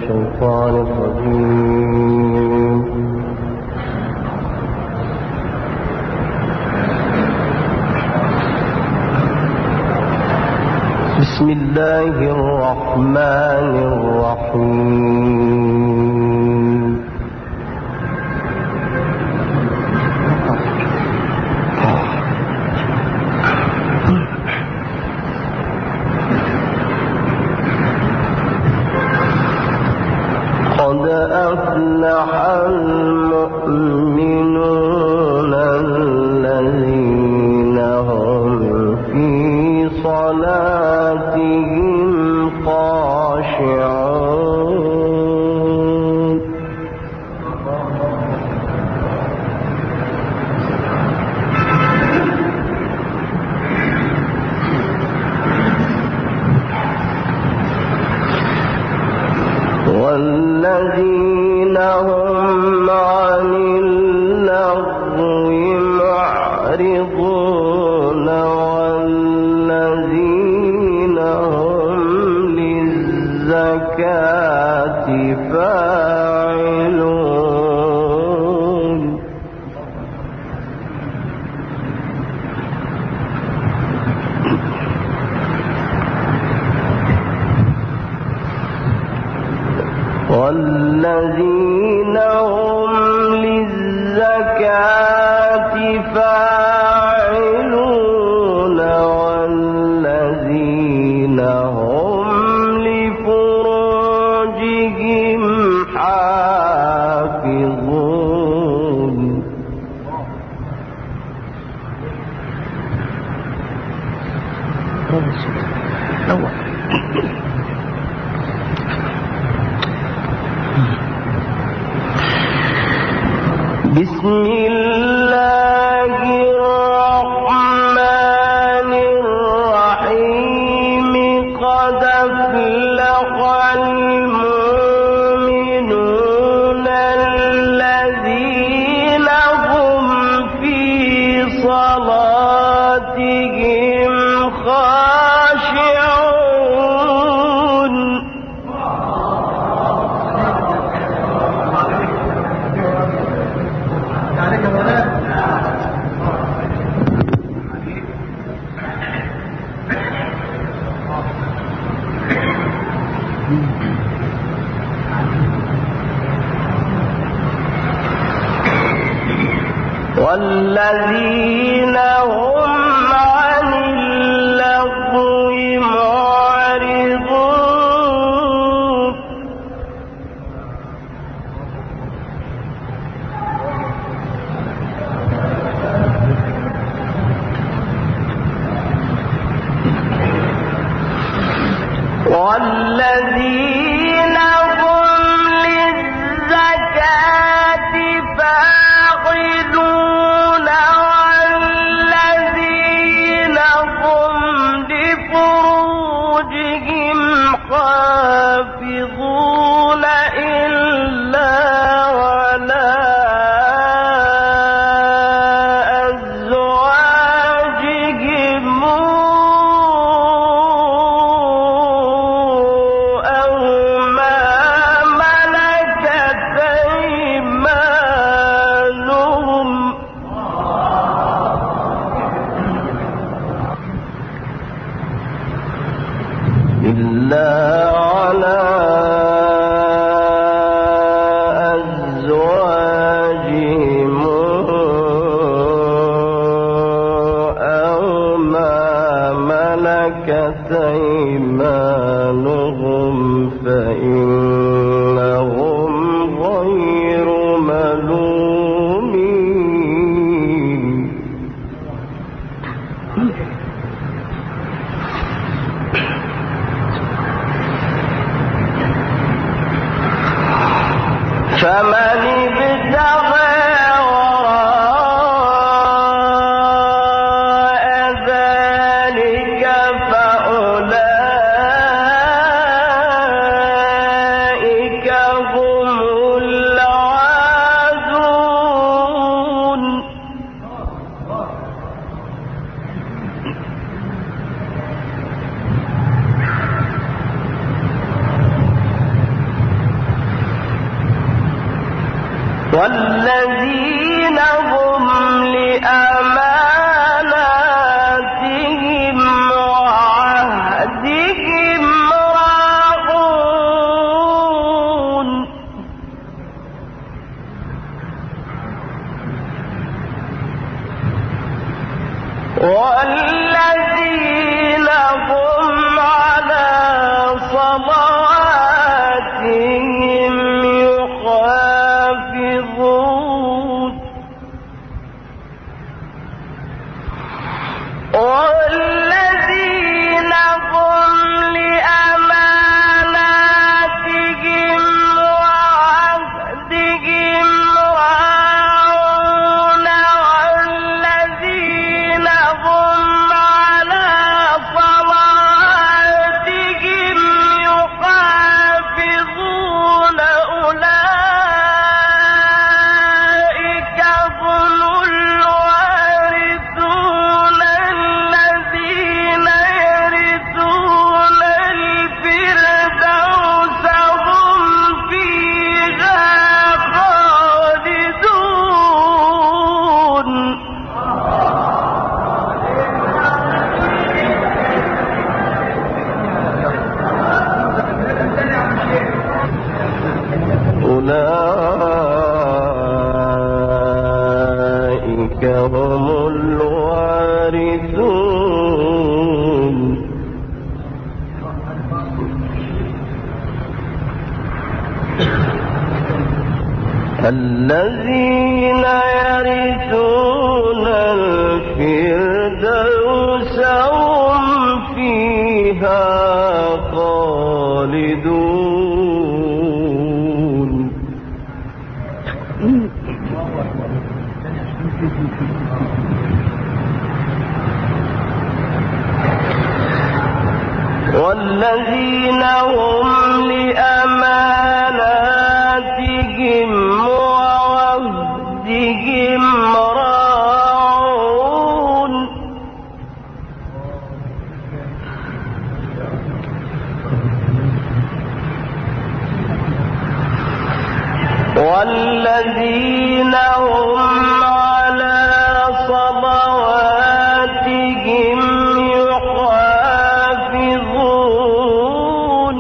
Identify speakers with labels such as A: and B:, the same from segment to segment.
A: الشيطان الرجيم. بسم الله الرحمن الرحيم. قد أفلح المؤمنون الذين هم في صلاتهم خاشعون. والذين هم عن اللغو معرضون والذين هم للزكاة فاعلون. والذين هم للزكاة فاعلون والذين هم لفروجهم حافظون. بسم الله الرحمن الرحيم. قد أفلح المؤمنون الذين هم في صلاتهم خاشعون. والذين هم عن اللغو معرضون. والذين هم للزكاة فاعلون والذين هم لفروجهم حافظون إلا على أزواجهم أو ما ملكت أيمانهم إلا على أزواجهم أو ما ملكت أيمانهم فإنهم غير ملومين. فمن ابتغى وراء ذلك فأولئك هم العادون. والذين هم لأماناتهم وعهدهم راعون والذين هم على صلواتهم يحافظون والذين هم لأماناتهم وعهدهم راعون والذين هم على صلواتهم يحافظون أولئك هم الوارثون الذين يرثون الفردوس هم فيها خالدون أولئك هم الوارثون الذين يرثون الفردوس هم فيها خالدون والذين هم لأماناتهم وعهدهم راعون والذين هم على صلواتهم يحافظون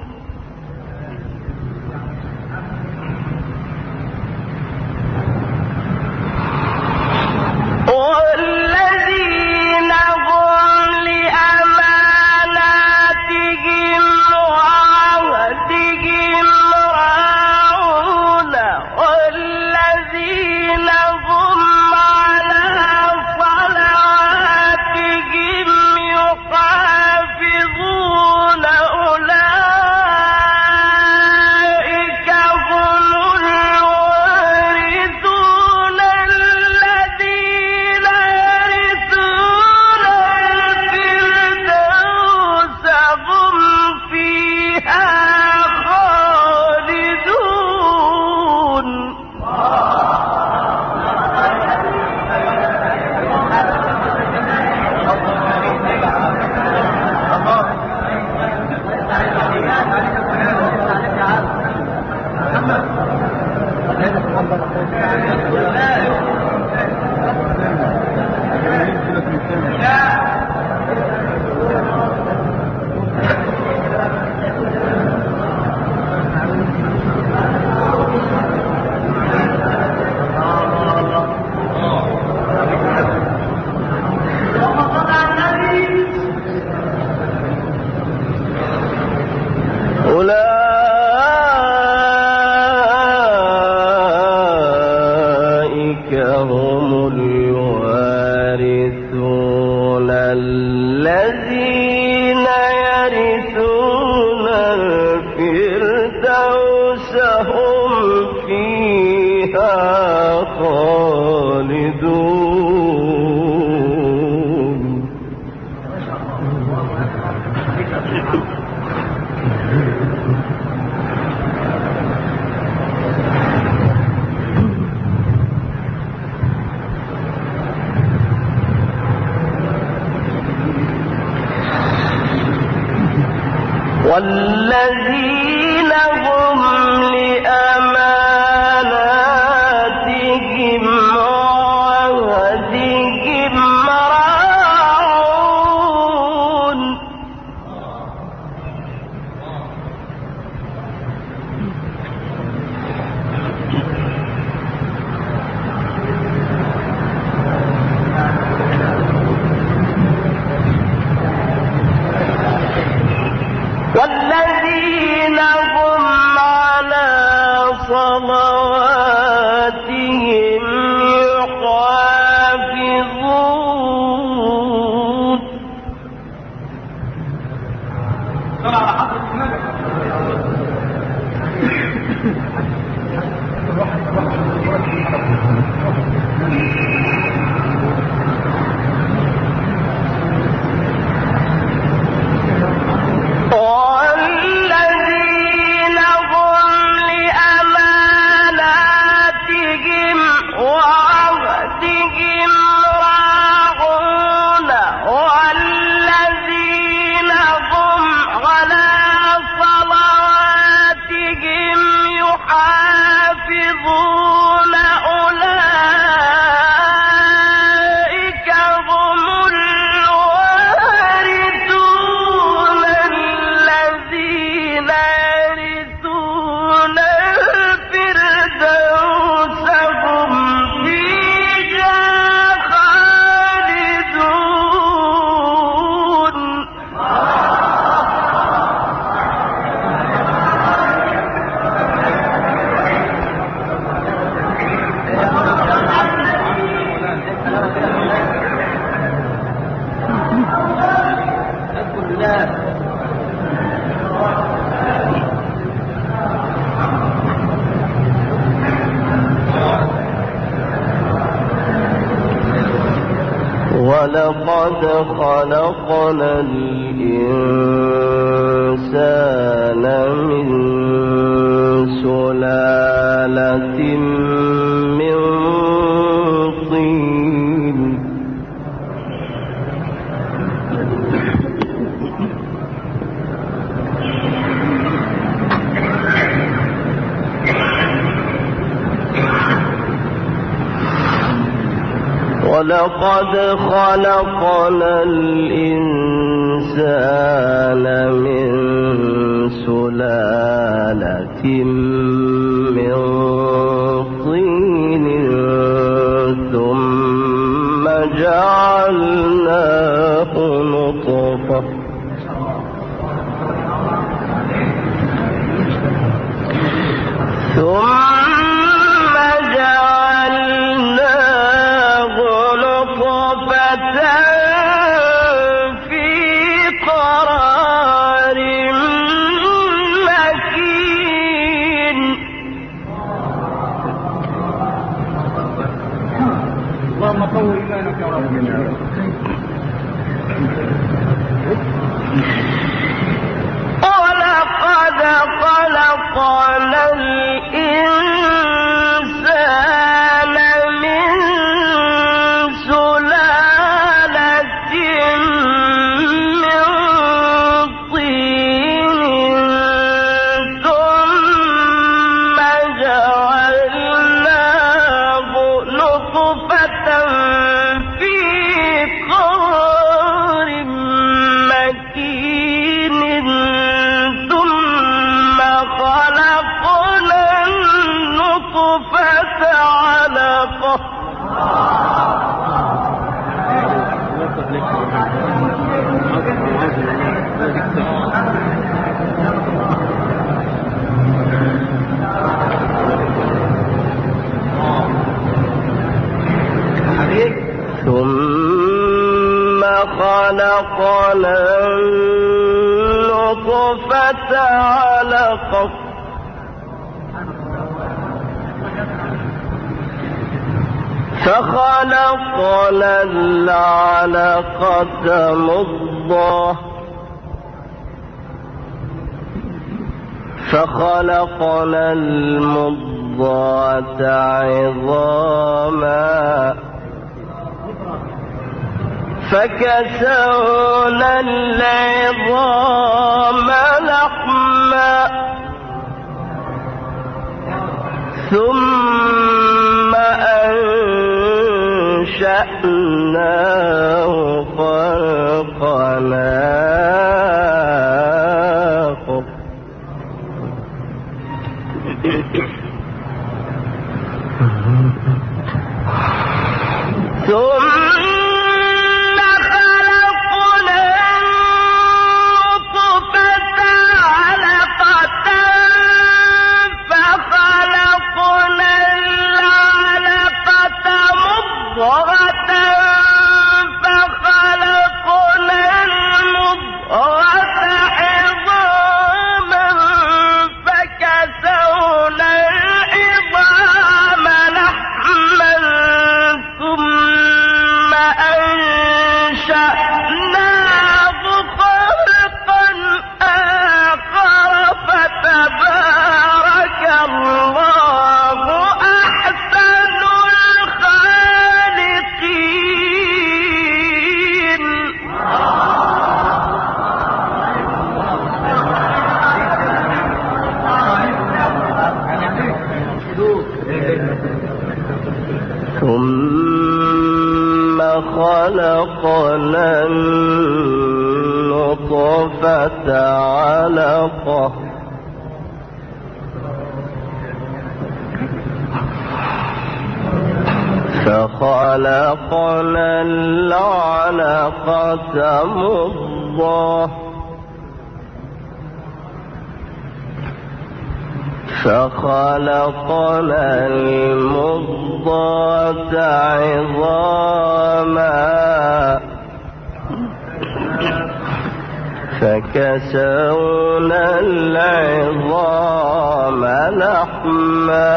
A: والذين هم لأماناتهم وعهدهم راعون والذين هم على صلواتهم يحافظون أولئك هم الوارثون الذين يرثون الفردوس هم فيها خالدون أولئك هم الوارثون الذين يرثون الفردوس هم فيها خالدون والذين هم لأماناتهم ولقد خلقنا الإنسان من سلالة من طين ولقد خلقنا الإنسان من سلالة من طين ثم جعلناه نطفة ولقد خلقنا الإنسان من سلالة من طين ثم جعلناه نطفة في قرار مكين ثم خلقنا النطفة علقة ثم خلقنا النطفة علقة فخلقنا العلقة مضغة فخلقنا المضغة عظاما فكسونا العظام لحما ثم أنشأناه خلقنا آخر فخلقنا خلقنا النطفة علقة فخلقنا العلقة مضغة فخلقنا المضغة عظاما فكسونا العظام لحما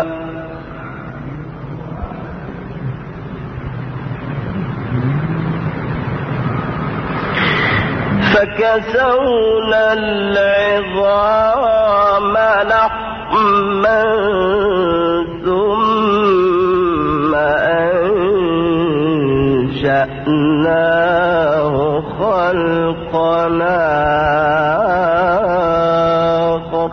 A: ثم أنشأناه خلقنا آخر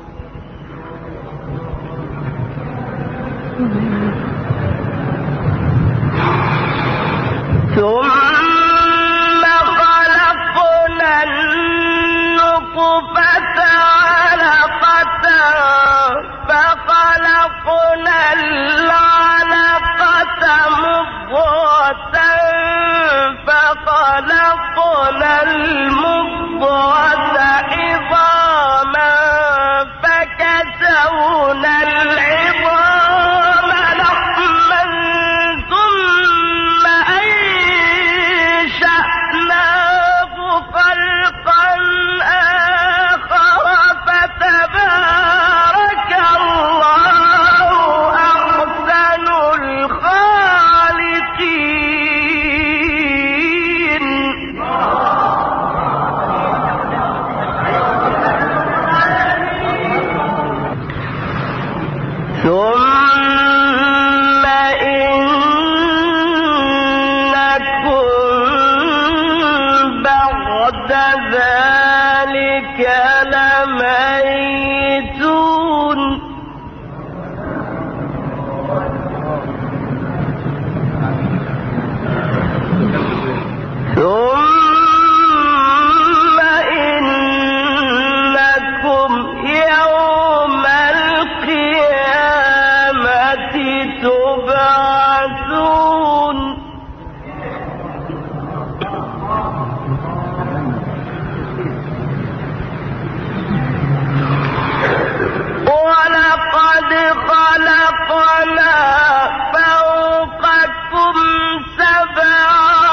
A: ثم خلقنا النطفة علقة فخلقنا العلقة مضغة فخلقنا المضغة عظاما فكسونا العظام لحما ثم أنشأناه خلقا آخر فتبارك الله أحسن الخالقين. ثم إنكم بعد ذلك لميتون ثم إنكم يوم القيامة تبعثون ولقد خلقنا فوقكم سبع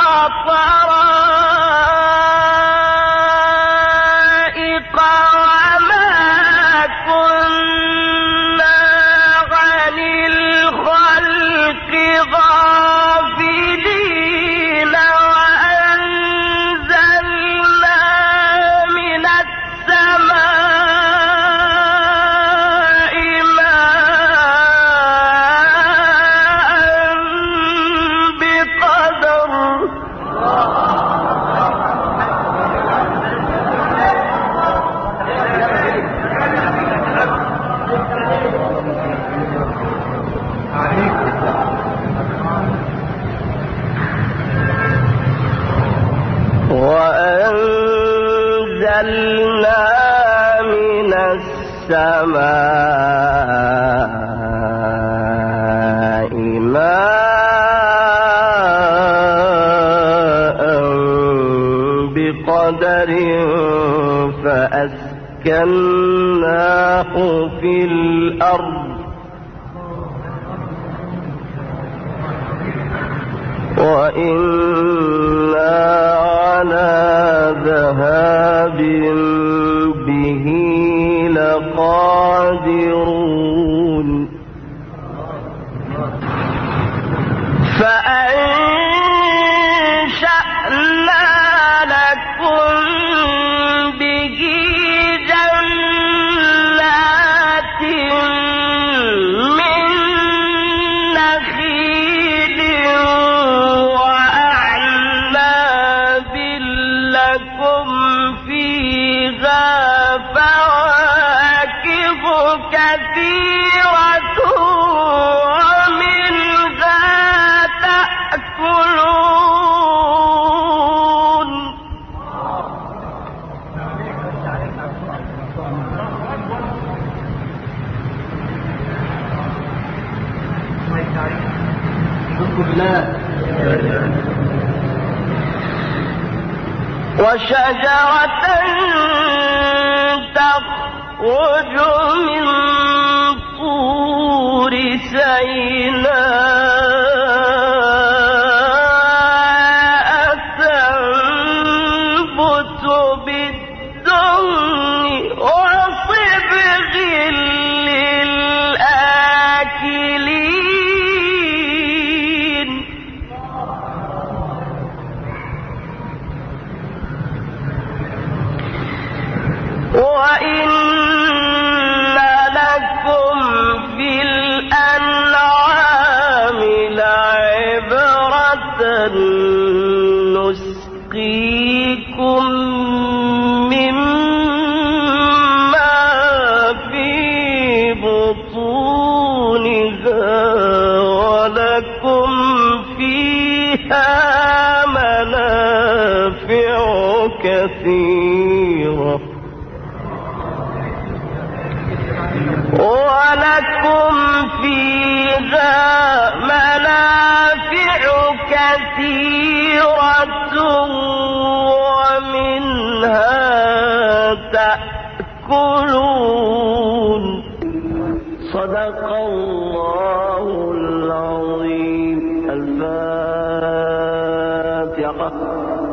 A: طرائق وما كنا عن الخلق غافلين وأنزلنا من السماء ماء بقدر وأنزلنا من السماء ماء بقدر فأسكناه في الأرض وإنا على ذهاب به لقادرون فأنشأنا لكم به جنات من نخيل وأعناب وشجرة تخرج من طور سيناء تنبت بالدهن وصبغ للآكلين وإن لكم في الأنعام لعبرة نسقيكم مما في بطونها ولكم فيها منافع كثيرة ولكم فيها منافع كثيرة ومنها تأكلون صدق الله العظيم. الفاتحة.